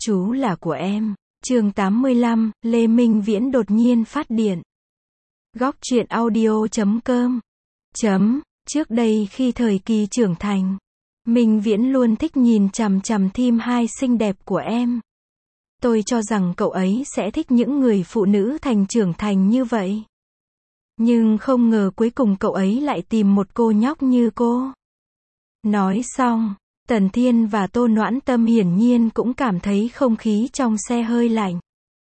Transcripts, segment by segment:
Chú là của em. Chương 85, Lê Minh Viễn đột nhiên phát điện. Góc truyện audio.com. Trước đây khi thời kỳ trưởng thành, Minh Viễn luôn thích nhìn chằm chằm thím hai xinh đẹp của em. Tôi cho rằng cậu ấy sẽ thích những người phụ nữ thành trưởng thành như vậy. Nhưng không ngờ cuối cùng cậu ấy lại tìm một cô nhóc như cô. Nói xong, Tần Thiên và Tô Noãn Tâm hiển nhiên cũng cảm thấy không khí trong xe hơi lạnh.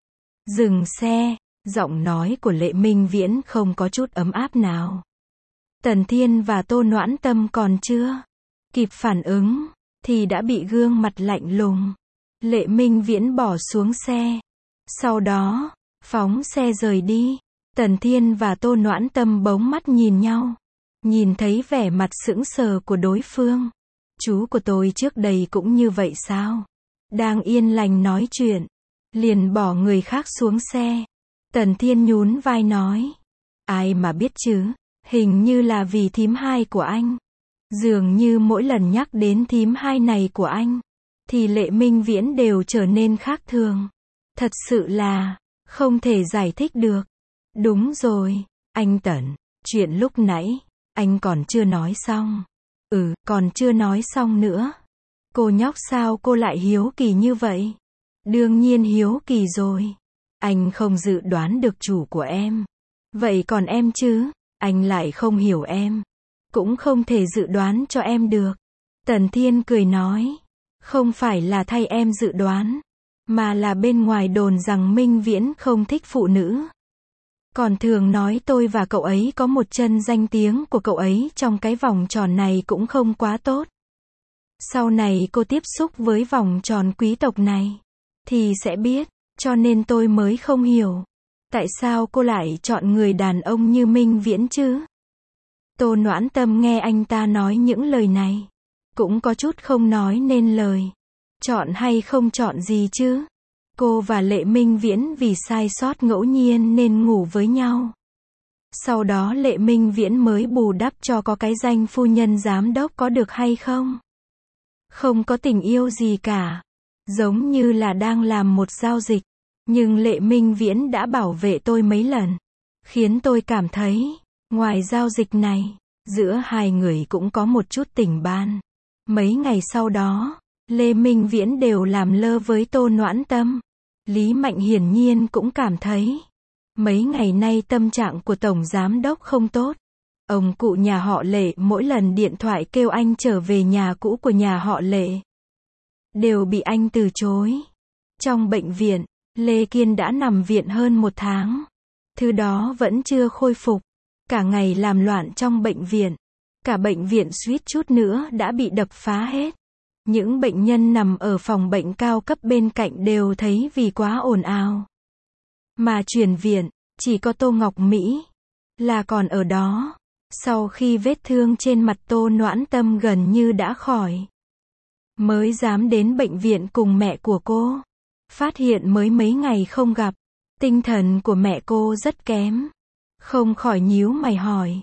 Dừng xe, giọng nói của Lệ Minh Viễn không có chút ấm áp nào. Tần Thiên và Tô Noãn Tâm còn chưa kịp phản ứng, thì đã bị gương mặt lạnh lùng Lệ Minh Viễn bỏ xuống xe. Sau đó, phóng xe rời đi. Tần Thiên và Tô Noãn Tâm bỗng mắt nhìn nhau. Nhìn thấy vẻ mặt sững sờ của đối phương. Chú của tôi trước đây cũng như vậy sao? Đang yên lành nói chuyện, liền bỏ người khác xuống xe. Tần Thiên nhún vai nói. Ai mà biết chứ, hình như là vì thím hai của anh. Dường như mỗi lần nhắc đến thím hai này của anh, thì Lệ Minh Viễn đều trở nên khác thường. Thật sự là không thể giải thích được. Đúng rồi, anh Tần, chuyện lúc nãy anh còn chưa nói xong. Còn chưa nói xong nữa. Cô nhóc sao cô lại hiếu kỳ như vậy? Đương nhiên hiếu kỳ rồi. Anh không dự đoán được chủ của em. Vậy còn em chứ? Anh lại không hiểu em. Cũng không thể dự đoán cho em được. Tần Thiên cười nói. Không phải là thay em dự đoán, mà là bên ngoài đồn rằng Minh Viễn không thích phụ nữ. Còn thường nói tôi và cậu ấy có một chân, danh tiếng của cậu ấy trong cái vòng tròn này cũng không quá tốt. Sau này cô tiếp xúc với vòng tròn quý tộc này, thì sẽ biết, cho nên tôi mới không hiểu. Tại sao cô lại chọn người đàn ông như Minh Viễn chứ? Tô Noãn Tâm nghe anh ta nói những lời này, cũng có chút không nói nên lời. Chọn hay không chọn gì chứ? Cô và Lệ Minh Viễn vì sai sót ngẫu nhiên nên ngủ với nhau. Sau đó Lệ Minh Viễn mới bù đắp cho có cái danh phu nhân giám đốc, có được hay không? Không có tình yêu gì cả. Giống như là đang làm một giao dịch. Nhưng Lệ Minh Viễn đã bảo vệ tôi mấy lần, khiến tôi cảm thấy, ngoài giao dịch này, giữa hai người cũng có một chút tình ban. Mấy ngày sau đó, Lê Minh Viễn đều làm lơ với Tô Noãn Tâm. Lý Mạnh hiển nhiên cũng cảm thấy, mấy ngày nay tâm trạng của Tổng Giám Đốc không tốt. Ông cụ nhà họ Lệ mỗi lần điện thoại kêu anh trở về nhà cũ của nhà họ Lệ, đều bị anh từ chối. Trong bệnh viện, Lê Kiên đã nằm viện hơn 1 tháng. Thứ đó vẫn chưa khôi phục. Cả ngày làm loạn trong bệnh viện. Cả bệnh viện suýt chút nữa đã bị đập phá hết. Những bệnh nhân nằm ở phòng bệnh cao cấp bên cạnh đều thấy vì quá ồn ào. Mà chuyển viện, chỉ có Tô Ngọc Mỹ là còn ở đó. Sau khi vết thương trên mặt Tô Noãn Tâm gần như đã khỏi, mới dám đến bệnh viện cùng mẹ của cô. Phát hiện mới mấy ngày không gặp, tinh thần của mẹ cô rất kém. Không khỏi nhíu mày hỏi.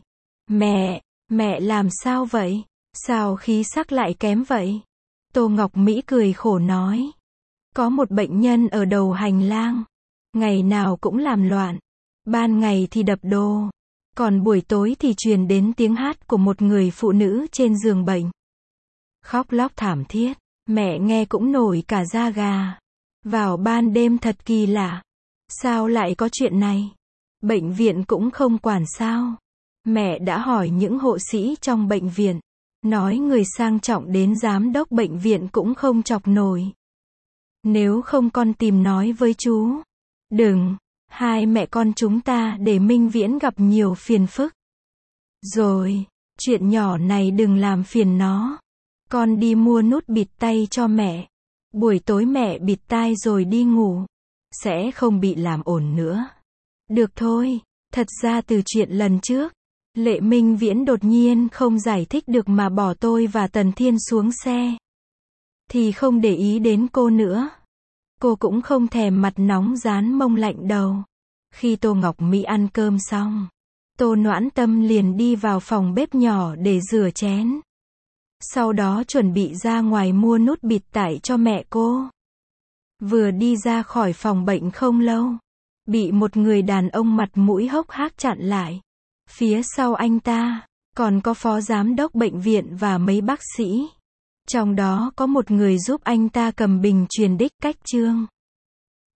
Mẹ làm sao vậy? Sao khí sắc lại kém vậy? Tô Ngọc Mỹ cười khổ nói. Có một bệnh nhân ở đầu hành lang. Ngày nào cũng làm loạn. Ban ngày thì đập đồ. Còn buổi tối thì truyền đến tiếng hát của một người phụ nữ trên giường bệnh. Khóc lóc thảm thiết. Mẹ nghe cũng nổi cả da gà. Vào ban đêm thật kỳ lạ. Sao lại có chuyện này? Bệnh viện cũng không quản sao? Mẹ đã hỏi những hộ sĩ trong bệnh viện. Nói người sang trọng đến giám đốc bệnh viện cũng không chọc nổi. Nếu không con tìm nói với chú. Đừng, hai mẹ con chúng ta để Minh Viễn gặp nhiều phiền phức. Rồi, chuyện nhỏ này đừng làm phiền nó. Con đi mua nút bịt tay cho mẹ. Buổi tối mẹ bịt tai rồi đi ngủ. Sẽ không bị làm ồn nữa. Được thôi, thật ra từ chuyện lần trước, Lệ Minh Viễn đột nhiên không giải thích được mà bỏ tôi và Tần Thiên xuống xe. Thì không để ý đến cô nữa. Cô cũng không thèm mặt nóng rán mông lạnh đầu. Khi Tô Ngọc Mỹ ăn cơm xong, Tô Noãn Tâm liền đi vào phòng bếp nhỏ để rửa chén. Sau đó chuẩn bị ra ngoài mua nút bịt tai cho mẹ cô. Vừa đi ra khỏi phòng bệnh không lâu, bị một người đàn ông mặt mũi hốc hác chặn lại. Phía sau anh ta, còn có phó giám đốc bệnh viện và mấy bác sĩ. Trong đó có một người giúp anh ta cầm bình truyền đích cách chương.